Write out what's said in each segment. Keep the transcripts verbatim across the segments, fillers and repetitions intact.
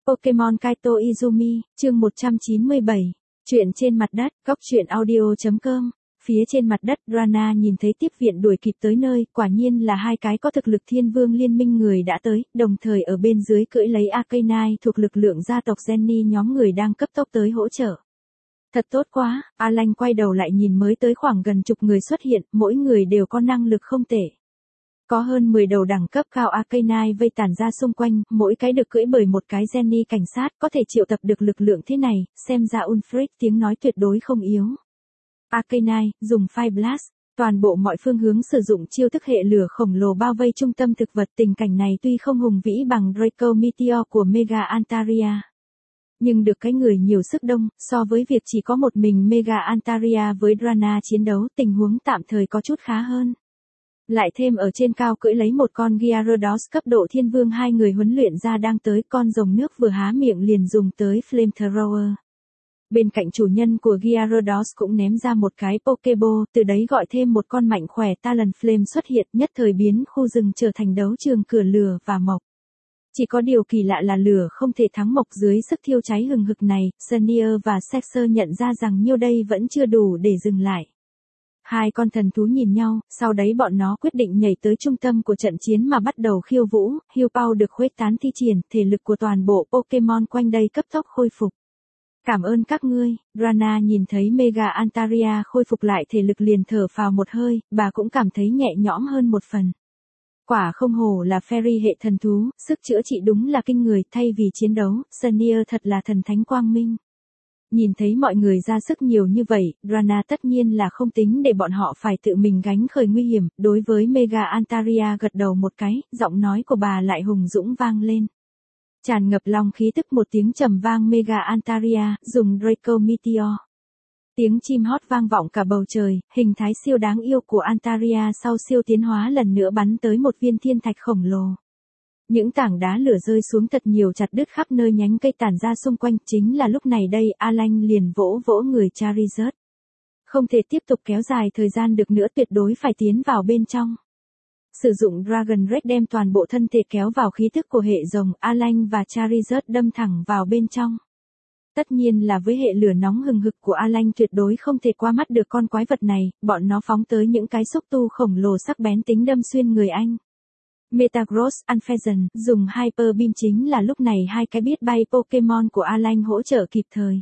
Pokemon Kaito Izumi, chương một trăm chín mươi bảy. Chuyện trên mặt đất, góc truyện audio chấm com. Phía trên mặt đất, Rana nhìn thấy tiếp viện đuổi kịp tới nơi, quả nhiên là hai cái có thực lực thiên vương liên minh người đã tới, đồng thời ở bên dưới cưỡi lấy Arcanine thuộc lực lượng gia tộc Jenny nhóm người đang cấp tốc tới hỗ trợ. Thật tốt quá, Alan quay đầu lại nhìn mới tới khoảng gần chục người xuất hiện, mỗi người đều có năng lực không tệ. Có hơn mười đầu đẳng cấp cao Arcanine vây tản ra xung quanh, mỗi cái được cưỡi bởi một cái Jenny cảnh sát, có thể triệu tập được lực lượng thế này, xem ra Ulfric tiếng nói tuyệt đối không yếu. Arcanine, dùng Fire Blast, toàn bộ mọi phương hướng sử dụng chiêu thức hệ lửa khổng lồ bao vây trung tâm thực vật, tình cảnh này tuy không hùng vĩ bằng Draco Meteor của Mega Antaria. Nhưng được cái người nhiều sức đông, so với việc chỉ có một mình Mega Antaria với Rana chiến đấu, tình huống tạm thời có chút khá hơn. Lại thêm ở trên cao cưỡi lấy một con Gyarados cấp độ thiên vương, hai người huấn luyện ra đang tới, con rồng nước vừa há miệng liền dùng tới Flamethrower. Bên cạnh chủ nhân của Gyarados cũng ném ra một cái Pokeball, từ đấy gọi thêm một con mạnh khỏe Talon Flame xuất hiện, nhất thời biến khu rừng trở thành đấu trường cửa lửa và mộc. Chỉ có điều kỳ lạ là lửa không thể thắng mộc dưới sức thiêu cháy hừng hực này, Senior và Sexer nhận ra rằng nhiêu đây vẫn chưa đủ để dừng lại. Hai con thần thú nhìn nhau, sau đấy bọn nó quyết định nhảy tới trung tâm của trận chiến mà bắt đầu khiêu vũ, Heal Power được khuếch tán thi triển, thể lực của toàn bộ Pokemon quanh đây cấp tốc khôi phục. Cảm ơn các ngươi, Rana nhìn thấy Mega Antaria khôi phục lại thể lực liền thở phào một hơi, bà cũng cảm thấy nhẹ nhõm hơn một phần. Quả không hổ là Fairy hệ thần thú, sức chữa trị đúng là kinh người, thay vì chiến đấu, Senior thật là thần thánh quang minh. Nhìn thấy mọi người ra sức nhiều như vậy, Rana tất nhiên là không tính để bọn họ phải tự mình gánh khởi nguy hiểm, đối với Mega Antaria gật đầu một cái, giọng nói của bà lại hùng dũng vang lên. Tràn ngập long khí tức một tiếng trầm vang Mega Antaria, dùng Draco Meteor. Tiếng chim hót vang vọng cả bầu trời, hình thái siêu đáng yêu của Antaria sau siêu tiến hóa lần nữa bắn tới một viên thiên thạch khổng lồ. Những tảng đá lửa rơi xuống thật nhiều, chặt đứt khắp nơi nhánh cây tản ra xung quanh, chính là lúc này đây Alan liền vỗ vỗ người Charizard. Không thể tiếp tục kéo dài thời gian được nữa, tuyệt đối phải tiến vào bên trong. Sử dụng Dragon Rage đem toàn bộ thân thể kéo vào khí thức của hệ rồng, Alan và Charizard đâm thẳng vào bên trong. Tất nhiên là với hệ lửa nóng hừng hực của Alan tuyệt đối không thể qua mắt được con quái vật này, bọn nó phóng tới những cái xúc tu khổng lồ sắc bén tính đâm xuyên người anh. Metagross Unfezant, dùng Hyper Beam, chính là lúc này hai cái biết bay Pokemon của Alan hỗ trợ kịp thời.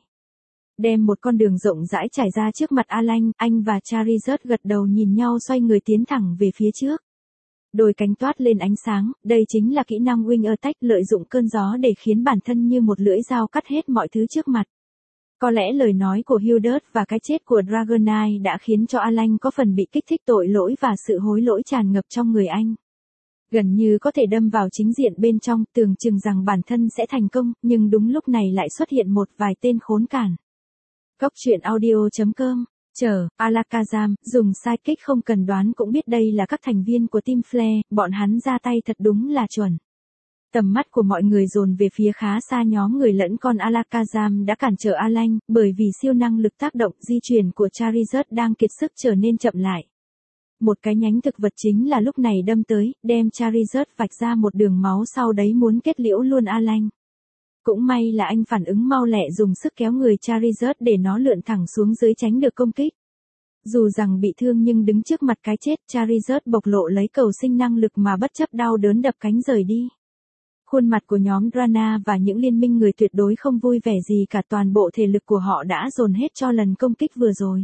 Đem một con đường rộng rãi trải ra trước mặt Alan, anh và Charizard gật đầu nhìn nhau xoay người tiến thẳng về phía trước. Đôi cánh toát lên ánh sáng, đây chính là kỹ năng Wing Attack, lợi dụng cơn gió để khiến bản thân như một lưỡi dao cắt hết mọi thứ trước mặt. Có lẽ lời nói của Hildert và cái chết của Dragonite đã khiến cho Alan có phần bị kích thích, tội lỗi và sự hối lỗi tràn ngập trong người anh. Gần như có thể đâm vào chính diện bên trong, tưởng chừng rằng bản thân sẽ thành công, nhưng đúng lúc này lại xuất hiện một vài tên khốn cản. Góc truyện audio chấm com. Chờ, Alakazam, dùng sidekick không cần đoán cũng biết đây là các thành viên của Team Flare, bọn hắn ra tay thật đúng là chuẩn. Tầm mắt của mọi người dồn về phía khá xa nhóm người lẫn con Alakazam đã cản trở Alan, bởi vì siêu năng lực tác động di chuyển của Charizard đang kiệt sức trở nên chậm lại. Một cái nhánh thực vật chính là lúc này đâm tới, đem Charizard vạch ra một đường máu, sau đấy muốn kết liễu luôn Alan. Cũng may là anh phản ứng mau lẹ, dùng sức kéo người Charizard để nó lượn thẳng xuống dưới tránh được công kích. Dù rằng bị thương nhưng đứng trước mặt cái chết, Charizard bộc lộ lấy cầu sinh năng lực mà bất chấp đau đớn đập cánh rời đi. Khuôn mặt của nhóm Rana và những liên minh người tuyệt đối không vui vẻ gì cả, toàn bộ thể lực của họ đã dồn hết cho lần công kích vừa rồi.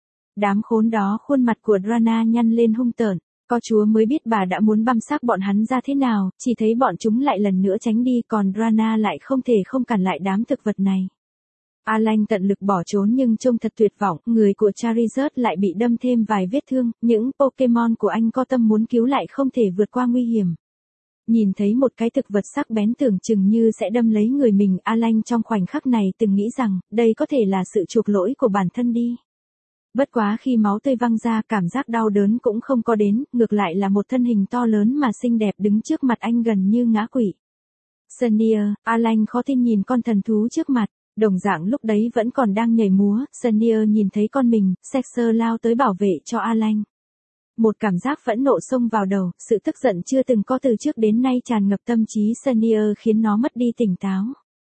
Đám khốn đó, khuôn mặt của Rana nhăn lên hung tợn, có chúa mới biết bà đã muốn băm xác bọn hắn ra thế nào, chỉ thấy bọn chúng lại lần nữa tránh đi, còn Rana lại không thể không cản lại đám thực vật này. Alan tận lực bỏ trốn nhưng trông thật tuyệt vọng, người của Charizard lại bị đâm thêm vài vết thương, những Pokemon của anh có tâm muốn cứu lại không thể vượt qua nguy hiểm. Nhìn thấy một cái thực vật sắc bén tưởng chừng như sẽ đâm lấy người mình, Alan trong khoảnh khắc này từng nghĩ rằng, đây có thể là sự chuộc lỗi của bản thân đi. Bất quá khi máu tươi văng ra, cảm giác đau đớn cũng không có đến, ngược lại là một thân hình to lớn mà xinh đẹp đứng trước mặt anh gần như ngã quỵ. Senior, Alan khó tin nhìn con thần thú trước mặt, đồng dạng lúc đấy vẫn còn đang nhảy múa, Senior nhìn thấy con mình, Sexer lao tới bảo vệ cho Alan. Một cảm giác phẫn nộ xông vào đầu, sự tức giận chưa từng có từ trước đến nay tràn ngập tâm trí Senior khiến nó mất đi tỉnh táo.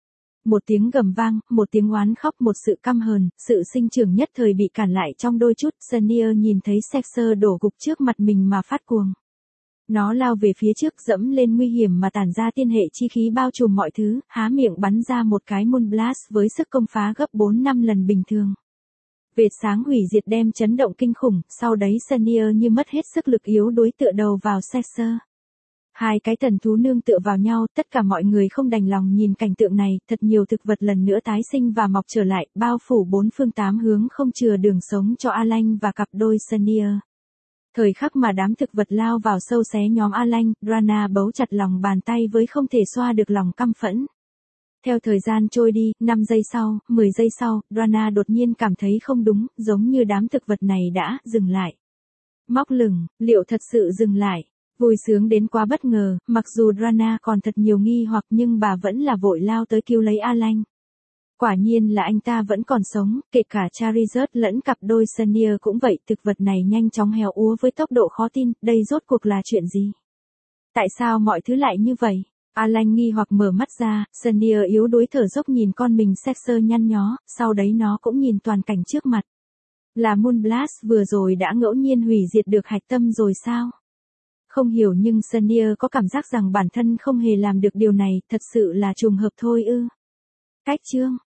Một tiếng gầm vang, một tiếng oán khóc, một sự căm hờn, sự sinh trưởng nhất thời bị cản lại trong đôi chút. Senior nhìn thấy Sexer đổ gục trước mặt mình mà phát cuồng. Nó lao về phía trước dẫm lên nguy hiểm mà tản ra tiên hệ chi khí bao trùm mọi thứ, há miệng bắn ra một cái Moonblast với sức công phá gấp bốn năm lần bình thường. Vệt sáng hủy diệt đem chấn động kinh khủng, sau đấy Senior như mất hết sức lực yếu đuối tựa đầu vào Sexer. Hai cái thần thú nương tựa vào nhau, tất cả mọi người không đành lòng nhìn cảnh tượng này, thật nhiều thực vật lần nữa tái sinh và mọc trở lại, bao phủ bốn phương tám hướng không chừa đường sống cho Alan và cặp đôi Senior. Thời khắc mà đám thực vật lao vào sâu xé nhóm Alan, Rana bấu chặt lòng bàn tay với không thể xoa được lòng căm phẫn. Theo thời gian trôi đi, năm giây sau, mười giây sau, Rana đột nhiên cảm thấy không đúng, giống như đám thực vật này đã dừng lại. Móc lửng, liệu thật sự dừng lại? Vui sướng đến quá bất ngờ, mặc dù Rana còn thật nhiều nghi hoặc nhưng bà vẫn là vội lao tới cứu lấy Alan. Quả nhiên là anh ta vẫn còn sống, kể cả Charizard lẫn cặp đôi Senior cũng vậy, thực vật này nhanh chóng héo úa với tốc độ khó tin, đây rốt cuộc là chuyện gì? Tại sao mọi thứ lại như vậy? Alan nghi hoặc mở mắt ra, Senior yếu đuối thở dốc nhìn con mình Sexer nhăn nhó, sau đấy nó cũng nhìn toàn cảnh trước mặt. Là Moonblast vừa rồi đã ngẫu nhiên hủy diệt được hạch tâm rồi sao? Không hiểu nhưng Senior có cảm giác rằng bản thân không hề làm được điều này, thật sự là trùng hợp thôi ư. Cách chương